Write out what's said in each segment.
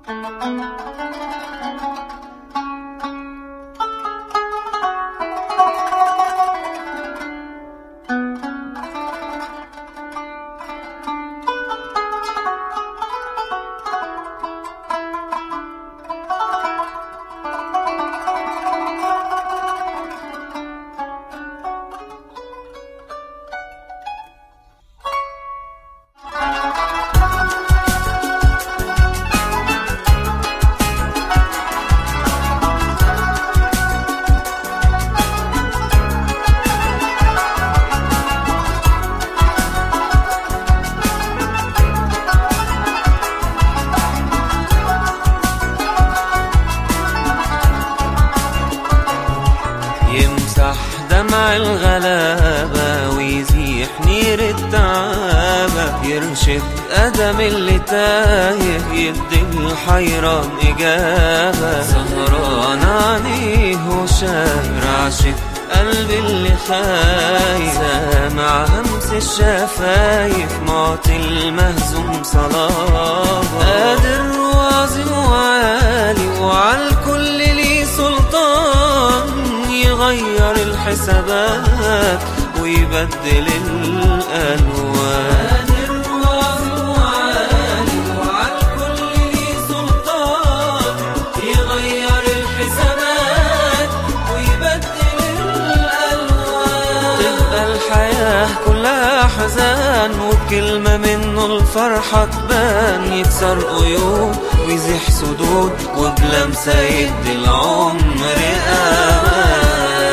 يمسح دمع الغلابة ويزيح نير التعابة، يرشد قدم اللي تايه يدي الحيران إجابة. سهران عليه وشاير عشق قلبي اللي خايف، سامع همس الشفايف معطي المهزوم صلاة. قادر وعظيم وعالي وعالكل ليه سلطان، يغير الحسابات ويبدل الألوان. قادر وعظيم وعالي وعالكل ليه سلطان، يغير الحسابات ويبدل الألوان. تبقى الحياة كلها حزان وبكلمة منه الفرحة تبان، يكسر قيود ويزيح سدود وبلمسة يدي العمر أمان.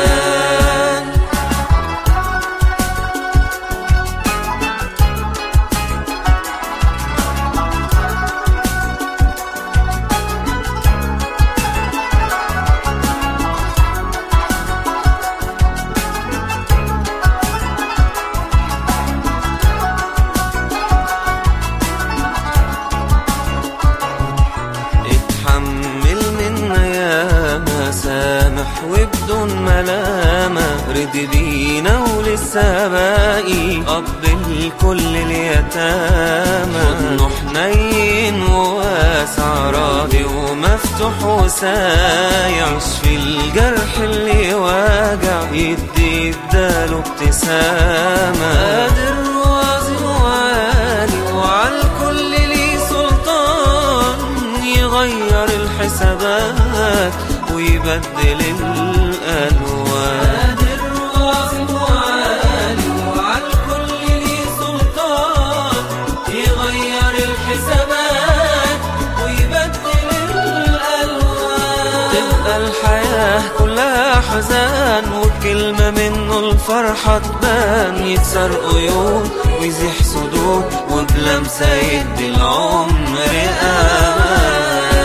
سامح وبدون ملامة، رضي بينا ولسه باقي أب الكل اليتامى. حضنه حنين وواسع راضي ومفتوح وسايع، يشفي الجرح اللي واجع يدي بداله ابتسامة. قادر وعظيم وعالي وعالكل ليه سلطان، يغير الحسابات ويبدل الألوان. قادر وعظيم وعالي وعالكل ليه سلطان، يغير الحسابات ويبدل الألوان. تبقى الحياة كلها حزان وبكلمة منه الفرحة تبان، يكسر قيود ويزيح سدود وبلمسة يدي العمر أمان.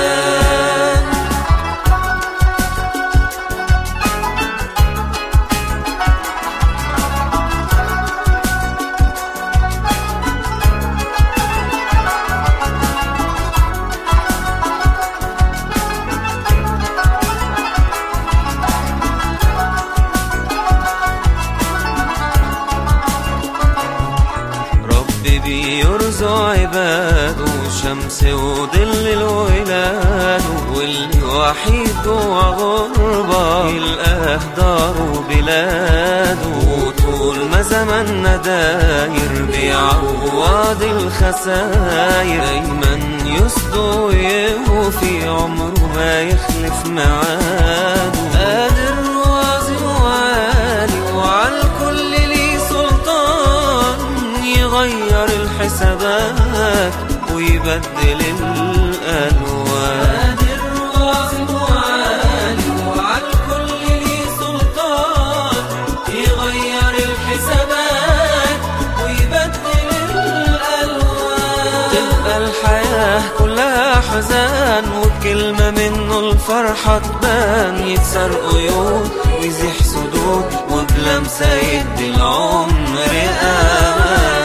بيرزق عباده شمس وظل الولاد، واللي وحيد جوا غربة يلقاه داره بلاده. وطول ما زماننا داير بيعوض الخساير، دايما يصدق ويوفي عمره ما يخلف ميعاده. قادر وعظيم وعالي وعالكل ليه سلطان، يغير الحسابات ويبدل الألوان. قادر وعظيم وعالي وعالكل ليه سلطان، يغير الحسابات ويبدل الألوان. تبقى الحياة كلها حزان وبكلمة منه الفرحة تبان، يكسر قيود ويزيح سدود وبلمسة يدي العمر أمان.